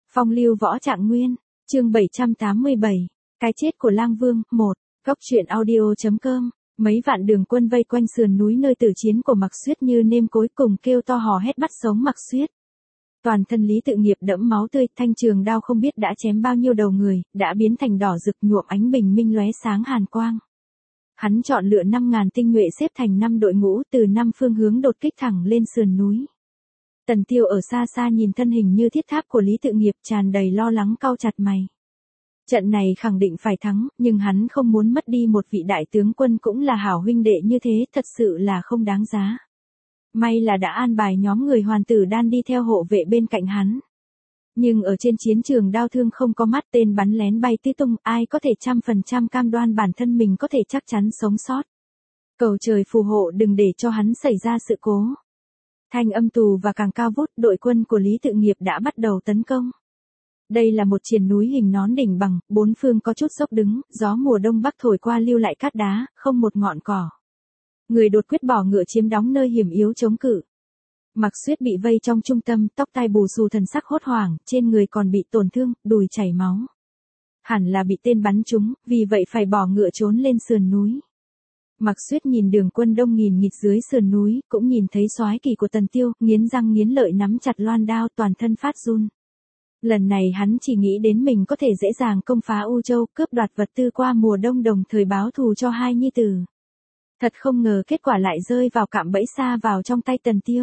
Phong lưu võ trạng nguyên, chương 787, cái chết của Lang Vương, 1, góc truyện audio.com, mấy vạn đường quân vây quanh sườn núi nơi tử chiến của Mạc Xuyết như nêm cối cùng kêu to hò hét bắt sống Mạc Xuyết. Toàn thân Lý Tự Nghiệp đẫm máu tươi, thanh trường đao không biết đã chém bao nhiêu đầu người, đã biến thành đỏ rực nhuộm ánh bình minh lóe sáng hàn quang. Hắn chọn lựa 5.000 tinh nhuệ xếp thành 5 đội ngũ từ 5 phương hướng đột kích thẳng lên sườn núi. Tần Tiêu ở xa xa nhìn thân hình như thiết tháp của Lý Tự Nghiệp tràn đầy lo lắng cau chặt mày. Trận này khẳng định phải thắng, nhưng hắn không muốn mất đi một vị đại tướng quân cũng là hảo huynh đệ như thế, thật sự là không đáng giá. May là đã an bài nhóm người hoàn tử đan đi theo hộ vệ bên cạnh hắn. Nhưng ở trên chiến trường đao thương không có mắt, tên bắn lén bay tứ tung, ai có thể 100% cam đoan bản thân mình có thể chắc chắn sống sót. Cầu trời phù hộ đừng để cho hắn xảy ra sự cố. Thanh âm tù và càng cao vút, đội quân của Lý Tự Nghiệp đã bắt đầu tấn công. Đây là một triền núi hình nón đỉnh bằng, bốn phương có chút dốc đứng, gió mùa đông bắc thổi qua lưu lại cát đá, không một ngọn cỏ. Người đột quyết bỏ ngựa chiếm đóng nơi hiểm yếu chống cự. Mạc Xuyết bị vây trong trung tâm, tóc tai bù xù, thần sắc hốt hoảng, trên người còn bị tổn thương, đùi chảy máu. Hẳn là bị tên bắn trúng, vì vậy phải bỏ ngựa trốn lên sườn núi. Mạc Xuyết nhìn đường quân đông nghìn nghịt dưới sườn núi, cũng nhìn thấy soái kỳ của Tần Tiêu, nghiến răng nghiến lợi nắm chặt loan đao, toàn thân phát run. Lần này hắn chỉ nghĩ đến mình có thể dễ dàng công phá U Châu, cướp đoạt vật tư qua mùa đông, đồng thời báo thù cho hai nhi tử. Thật không ngờ kết quả lại rơi vào cạm bẫy xa vào trong tay Tần Tiêu.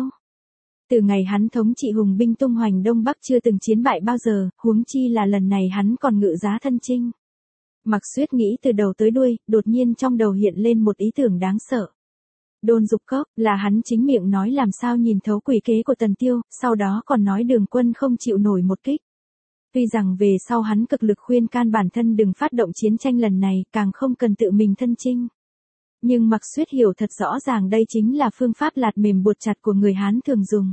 Từ ngày hắn thống trị hùng binh tung hoành Đông Bắc chưa từng chiến bại bao giờ, huống chi là lần này hắn còn ngự giá thân chinh. Mạc Xuyết nghĩ từ đầu tới đuôi, đột nhiên trong đầu hiện lên một ý tưởng đáng sợ. Đôn Dục Cốc, là hắn chính miệng nói làm sao nhìn thấu quỷ kế của Tần Tiêu, sau đó còn nói đường quân không chịu nổi một kích. Tuy rằng về sau hắn cực lực khuyên can bản thân đừng phát động chiến tranh lần này, càng không cần tự mình thân chinh. Nhưng Mạc Xuyết hiểu thật rõ ràng đây chính là phương pháp lạt mềm buộc chặt của người Hán thường dùng.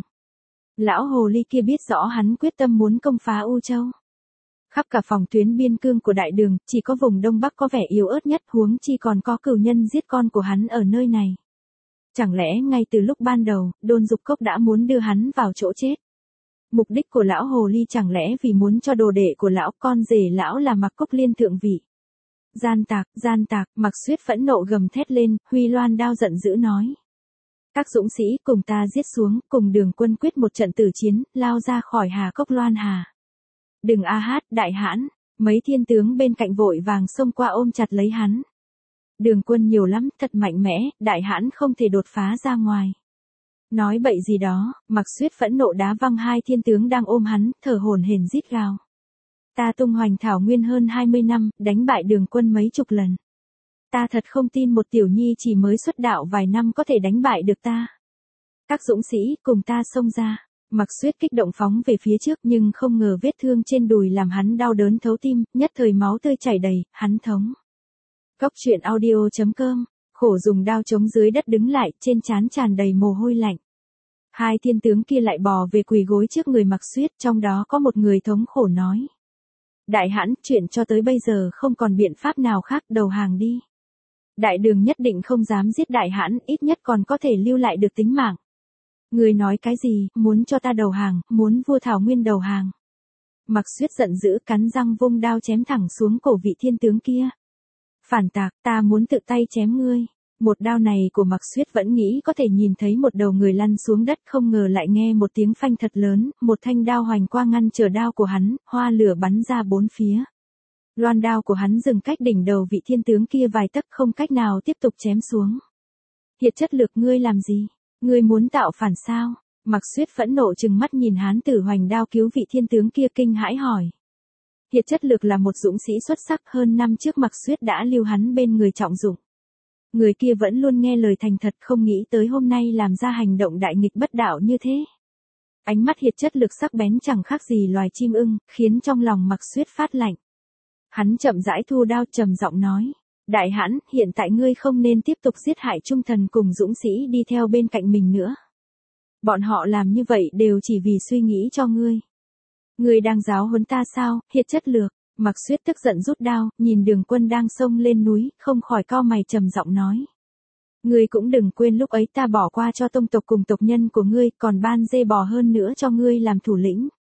Lão hồ ly kia biết rõ hắn quyết tâm muốn công phá U Châu. Khắp cả phòng tuyến biên cương của đại đường, chỉ có vùng Đông Bắc có vẻ yếu ớt nhất, huống chi còn có cửu nhân giết con của hắn ở nơi này. Chẳng lẽ ngay từ lúc ban đầu, Đôn Dục Cốc đã muốn đưa hắn vào chỗ chết? Mục đích của lão hồ ly chẳng lẽ vì muốn cho đồ đệ của lão, con rể lão là Mạc Cốc Liên thượng vị? Gian tạc, Mạc Xuyết phẫn nộ gầm thét lên, huy loan đao giận dữ nói. Các dũng sĩ cùng ta giết xuống, cùng đường quân quyết một trận tử chiến, lao ra khỏi Hà Cốc Loan Hà. Đừng a hát, đại hãn, mấy thiên tướng bên cạnh vội vàng xông qua ôm chặt lấy hắn. Đường quân nhiều lắm, thật mạnh mẽ, đại hãn không thể đột phá ra ngoài. Nói bậy gì đó, Mạc Xuyết phẫn nộ đá văng hai thiên tướng đang ôm hắn, thở hổn hển rít gào. Ta tung hoành thảo nguyên hơn 20 năm, đánh bại đường quân mấy chục lần. Ta thật không tin một tiểu nhi chỉ mới xuất đạo vài năm có thể đánh bại được ta. Các dũng sĩ cùng ta xông ra. Mạc Xuyết kích động phóng về phía trước, nhưng không ngờ vết thương trên đùi làm hắn đau đớn thấu tim, nhất thời máu tươi chảy đầy, hắn thống. Góc truyện audio.com, khổ dùng đao chống dưới đất đứng lại, trên trán tràn đầy mồ hôi lạnh. Hai thiên tướng kia lại bò về quỳ gối trước người Mạc Xuyết, trong đó có một người thống khổ nói. Đại hãn, chuyện cho tới bây giờ không còn biện pháp nào khác, đầu hàng đi. Đại đường nhất định không dám giết đại hãn, ít nhất còn có thể lưu lại được tính mạng. Người nói cái gì, muốn cho ta đầu hàng, muốn vua Thảo Nguyên đầu hàng. Mạc Xuyết giận dữ cắn răng vung đao chém thẳng xuống cổ vị thiên tướng kia. Phản tạc, ta muốn tự tay chém ngươi. Một đao này của Mạc Xuyết vẫn nghĩ có thể nhìn thấy một đầu người lăn xuống đất, không ngờ lại nghe một tiếng phanh thật lớn, một thanh đao hoành qua ngăn trở đao của hắn, hoa lửa bắn ra bốn phía. Loan đao của hắn dừng cách đỉnh đầu vị thiên tướng kia vài tấc, không cách nào tiếp tục chém xuống. Hiệt chất lược, ngươi làm gì? Ngươi muốn tạo phản sao? Mạc Xuyết phẫn nộ trừng mắt nhìn hán tử hoành đao cứu vị thiên tướng kia, kinh hãi hỏi. Hiệt chất lược là một dũng sĩ xuất sắc, hơn năm trước Mạc Xuyết đã lưu hắn bên người trọng dụng. Người kia vẫn luôn nghe lời thành thật, không nghĩ tới hôm nay làm ra hành động đại nghịch bất đạo như thế. Ánh mắt hiệt chất lực sắc bén chẳng khác gì loài chim ưng, khiến trong lòng Mạc Xuyết phát lạnh. Hắn chậm rãi thu đao, trầm giọng nói. Đại hãn, hiện tại ngươi không nên tiếp tục giết hại trung thần cùng dũng sĩ đi theo bên cạnh mình nữa. Bọn họ làm như vậy đều chỉ vì suy nghĩ cho ngươi. Ngươi đang giáo huấn ta sao, hiệt chất lược? Mạc Xuyết tức giận rút đao, nhìn đường quân đang xông lên núi, không khỏi cau mày, trầm giọng nói. Ngươi cũng đừng quên lúc ấy ta bỏ qua cho tông tộc cùng tộc nhân của ngươi, còn ban dê bò hơn nữa cho ngươi làm thủ lĩnh.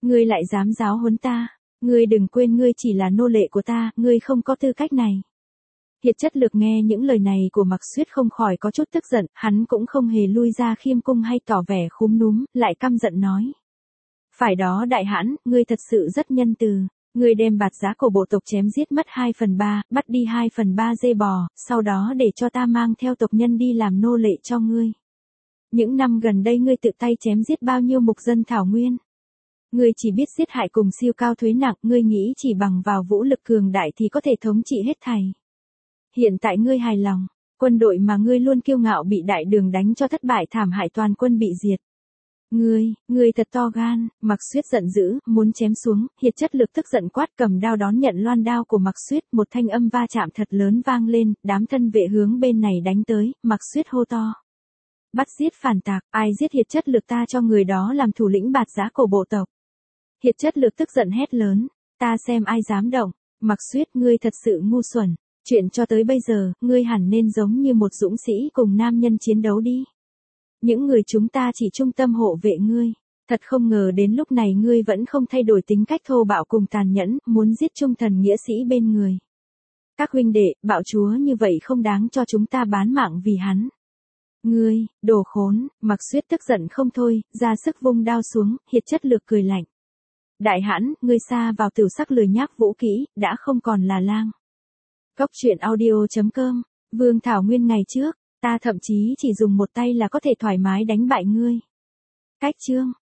Ngươi lại dám giáo huấn ta, ngươi đừng quên ngươi chỉ là nô lệ của ta, ngươi không có tư cách này. Hiệt Chất Lược nghe những lời này của Mạc Xuyết không khỏi có chút tức giận, hắn cũng không hề lui ra khiêm cung hay tỏ vẻ khúm núm, lại căm giận nói. Phải đó đại hãn, ngươi thật sự rất nhân từ. Ngươi đem Bạt Giá Cổ bộ tộc chém giết mất 2/3, bắt đi 2/3 dê bò, sau đó để cho ta mang theo tộc nhân đi làm nô lệ cho ngươi. Những năm gần đây ngươi tự tay chém giết bao nhiêu mục dân thảo nguyên. Ngươi chỉ biết giết hại cùng siêu cao thuế nặng, ngươi nghĩ chỉ bằng vào vũ lực cường đại thì có thể thống trị hết thảy. Hiện tại ngươi hài lòng, quân đội mà ngươi luôn kiêu ngạo bị đại đường đánh cho thất bại thảm hại toàn quân bị diệt. Ngươi thật to gan, Mạc Xuyết giận dữ, muốn chém xuống, Hiệt Chất Lược tức giận quát cầm đao đón nhận loan đao của Mạc Xuyết, một thanh âm va chạm thật lớn vang lên, đám thân vệ hướng bên này đánh tới, Mạc Xuyết hô to. Bắt giết phản tạc, ai giết Hiệt Chất Lược ta cho người đó làm thủ lĩnh Bạt Giá Cổ bộ tộc. Hiệt Chất Lược tức giận hét lớn, ta xem ai dám động, Mạc Xuyết ngươi thật sự ngu xuẩn, chuyện cho tới bây giờ, ngươi hẳn nên giống như một dũng sĩ cùng nam nhân chiến đấu đi. Những người chúng ta chỉ trung tâm hộ vệ ngươi, thật không ngờ đến lúc này ngươi vẫn không thay đổi tính cách thô bạo cùng tàn nhẫn, muốn giết trung thần nghĩa sĩ bên người. Các huynh đệ, bạo chúa như vậy không đáng cho chúng ta bán mạng vì hắn. Ngươi, đồ khốn, Mạc Xuyết tức giận không thôi, ra sức vung đao xuống, Hiệt Chất Lược cười lạnh. Đại hãn, ngươi xa vào tửu sắc lười nhác vũ kỹ, đã không còn là lang. Góc truyện audio.com, Vương Thảo Nguyên ngày trước, ta thậm chí chỉ dùng một tay là có thể thoải mái đánh bại ngươi. Cách chương